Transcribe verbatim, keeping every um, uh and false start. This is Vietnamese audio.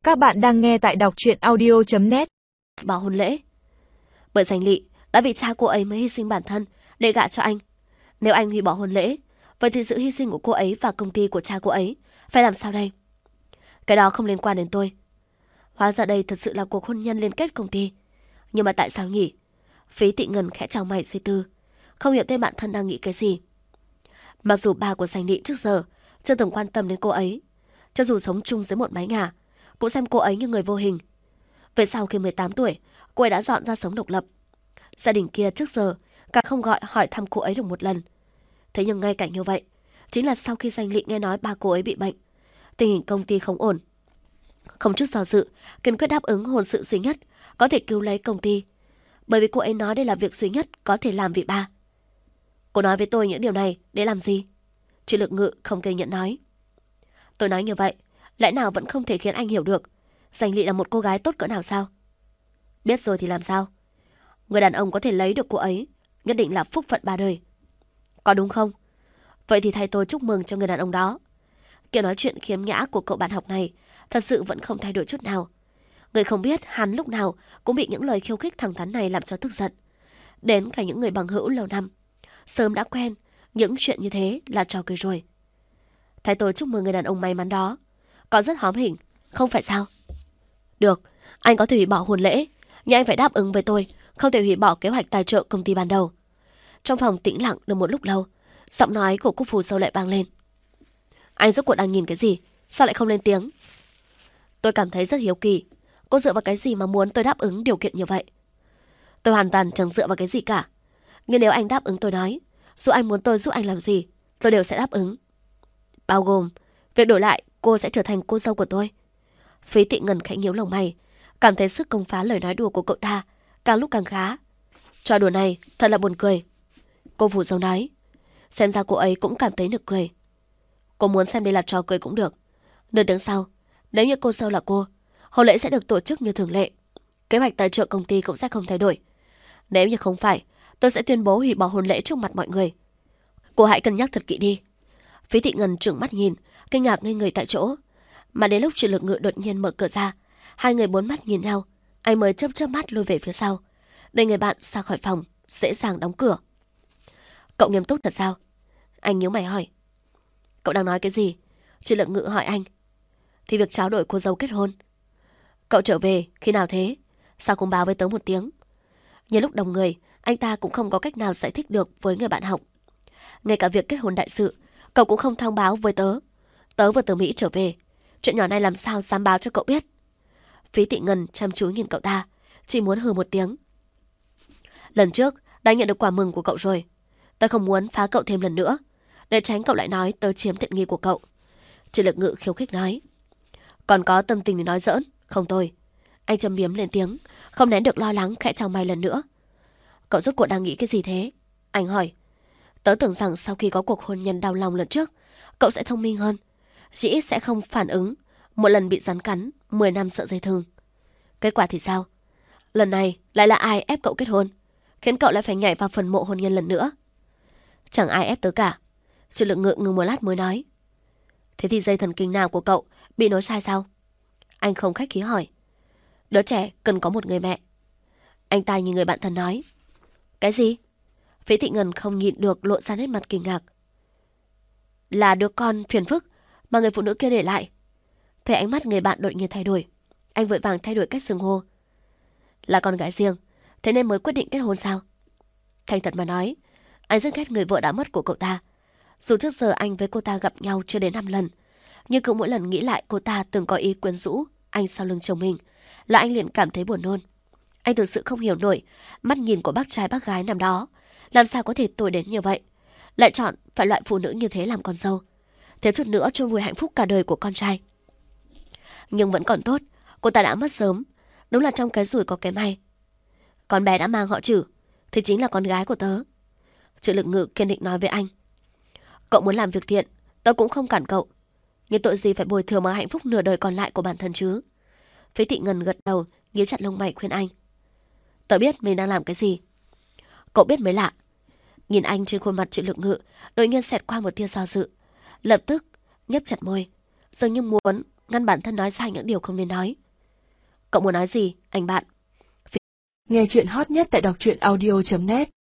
Các bạn đang nghe tại đọc truyện audio chấm net. Bảo hôn lễ. Bởi Danh Lị đã vì cha cô ấy mới hy sinh bản thân để gả cho anh. Nếu anh hủy bỏ hôn lễ, vậy thì sự hy sinh của cô ấy và công ty của cha cô ấy phải làm sao đây? Cái đó không liên quan đến tôi. Hóa ra đây thật sự là cuộc hôn nhân liên kết công ty. Nhưng mà tại sao nhỉ? Phí Tị Ngân khẽ chào mày suy tư, không hiểu tên bạn thân đang nghĩ cái gì. Mặc dù ba của Danh Lị trước giờ chưa từng quan tâm đến cô ấy, cho dù sống chung dưới một mái nhà, cũng xem cô ấy như người vô hình. Vậy sau khi mười tám tuổi, cô ấy đã dọn ra sống độc lập. Gia đình kia trước giờ cả không gọi hỏi thăm cô ấy được một lần. Thế nhưng ngay cảnh như vậy, chính là sau khi Danh Lị nghe nói ba cô ấy bị bệnh, tình hình công ty không ổn. Không chút do dự, kiên quyết đáp ứng hôn sự duy nhất có thể cứu lấy công ty, bởi vì cô ấy nói đây là việc duy nhất có thể làm vì ba. Cô nói với tôi những điều này để làm gì? Chị Lực Ngự không kiên nhẫn nói. Tôi nói như vậy, lẽ nào vẫn không thể khiến anh hiểu được Danh Lị là một cô gái tốt cỡ nào sao? Biết rồi thì làm sao? Người đàn ông có thể lấy được cô ấy nhất định là phúc phận ba đời. Có đúng không? Vậy thì thay tôi chúc mừng cho người đàn ông đó. Kiểu nói chuyện khiếm nhã của cậu bạn học này thật sự vẫn không thay đổi chút nào. Người không biết hắn lúc nào cũng bị những lời khiêu khích thẳng thắn này làm cho tức giận. Đến cả những người bằng hữu lâu năm sớm đã quen những chuyện như thế là trò cười rồi. Thay tôi chúc mừng người đàn ông may mắn đó. Có rất hóm hỉnh, không phải sao? Được, anh có thể hủy bỏ hôn lễ, nhưng anh phải đáp ứng với tôi không thể hủy bỏ kế hoạch tài trợ công ty ban đầu. Trong phòng tĩnh lặng được một lúc lâu, giọng nói của Cúc Phù Sâu lại vang lên. Anh rốt cuộc đang nhìn cái gì? Sao lại không lên tiếng? Tôi cảm thấy rất hiếu kỳ. Cô dựa vào cái gì mà muốn tôi đáp ứng điều kiện như vậy? Tôi hoàn toàn chẳng dựa vào cái gì cả. Nhưng nếu anh đáp ứng tôi nói, dù anh muốn tôi giúp anh làm gì, tôi đều sẽ đáp ứng. Bao gồm việc đổi lại cô sẽ trở thành cô dâu của tôi. Phí Tị Ngân khẽ nhíu lông mày, cảm thấy sức công phá lời nói đùa của cậu ta càng lúc càng khá. Trò đùa này thật là buồn cười. Cô Phù Dâu nói. Xem ra cô ấy cũng cảm thấy nực cười. Cô muốn xem đây là trò cười cũng được. Nửa tiếng sau, nếu như cô dâu là cô, hôn lễ sẽ được tổ chức như thường lệ. Kế hoạch tài trợ công ty cũng sẽ không thay đổi. Nếu như không phải, tôi sẽ tuyên bố hủy bỏ hôn lễ trước mặt mọi người. Cô hãy cân nhắc thật kỹ đi. Phí Tị Ngân trừng mắt nhìn, kinh ngạc ngây người tại chỗ. Mà đến lúc Triệu Lực Ngự đột nhiên mở cửa ra, hai người bốn mắt nhìn nhau, anh mới chớp chớp mắt lùi về phía sau, để người bạn ra khỏi phòng, dễ dàng đóng cửa. Cậu nghiêm túc thật sao? Anh nhíu mày hỏi. Cậu đang nói cái gì? Triệu Lực Ngự hỏi anh. Thì việc trao đổi cô dâu kết hôn. Cậu trở về khi nào thế? Sao không báo với tớ một tiếng? Nhân lúc đông người, anh ta cũng không có cách nào giải thích được với người bạn học. Ngay cả việc kết hôn đại sự, cậu cũng không thông báo với tớ. Tớ vừa từ Mỹ trở về, chuyện nhỏ này làm sao dám báo cho cậu biết? Phí Tị Ngân chăm chú nhìn cậu ta, chỉ muốn hừ một tiếng. Lần trước đã nhận được quà mừng của cậu rồi, tớ không muốn phá cậu thêm lần nữa, để tránh cậu lại nói tớ chiếm tiện nghi của cậu. Triệu Lực Ngự khiêu khích nói. Còn có tâm tình để nói giỡn, không tôi. Anh châm biếm lên tiếng, không nén được lo lắng khẽ chào mày lần nữa. Cậu rốt cuộc đang nghĩ cái gì thế? Anh hỏi. Tớ tưởng rằng sau khi có cuộc hôn nhân đau lòng lần trước, cậu sẽ thông minh hơn, dĩ sẽ không phản ứng một lần bị rắn cắn, mười năm sợ dây thừng. Kết quả thì sao? Lần này lại là ai ép cậu kết hôn, khiến cậu lại phải nhảy vào phần mộ hôn nhân lần nữa? Chẳng ai ép tớ cả. Triệu Lực Ngự ngừng một lát mới nói. Thế thì dây thần kinh nào của cậu bị nối sai sao? Anh không khách khí hỏi. Đứa trẻ cần có một người mẹ. Anh ta nhìn người bạn thân nói. Cái gì? Phí Tị Ngân không nhịn được lộ ra nét mặt kinh ngạc. Là đứa con phiền phức mà người phụ nữ kia để lại. Thấy ánh mắt người bạn đột nhiên thay đổi, anh vội vàng thay đổi cách xưng hô. Là con gái riêng, thế nên mới quyết định kết hôn sao? Thành thật mà nói, anh rất ghét người vợ đã mất của cậu ta. Dù trước giờ anh với cô ta gặp nhau chưa đến năm lần, nhưng cứ mỗi lần nghĩ lại cô ta từng có ý quyến rũ anh sau lưng chồng mình, là anh liền cảm thấy buồn nôn. Anh thực sự không hiểu nổi mắt nhìn của bác trai bác gái năm đó làm sao có thể tồi đến như vậy, lại chọn phải loại phụ nữ như thế làm con dâu, thiếu chút nữa chôn vùi hạnh phúc cả đời của con trai. Nhưng vẫn còn tốt, cô ta đã mất sớm, đúng là trong cái rủi có cái may. Con bé đã mang họ Trử thì chính là con gái của tớ. Triệu Lực Ngự kiên định nói với anh. Cậu muốn làm việc thiện, tớ cũng không cản cậu, nhưng tội gì phải bồi thường bằng hạnh phúc nửa đời còn lại của bản thân chứ? Phí Tị Ngân gật đầu, nhíu chặt lông mày khuyên anh. Tớ biết mình đang làm cái gì. Cậu biết mới lạ. Nhìn anh trên khuôn mặt Triệu Lực Ngự đột nhiên xẹt qua một tia do dự, lập tức nhấp chặt môi, dường như muốn ngăn bản thân nói sai những điều không nên nói. Cậu muốn nói gì, anh bạn? Nghe chuyện hot nhất tại đọc truyện audio chấm net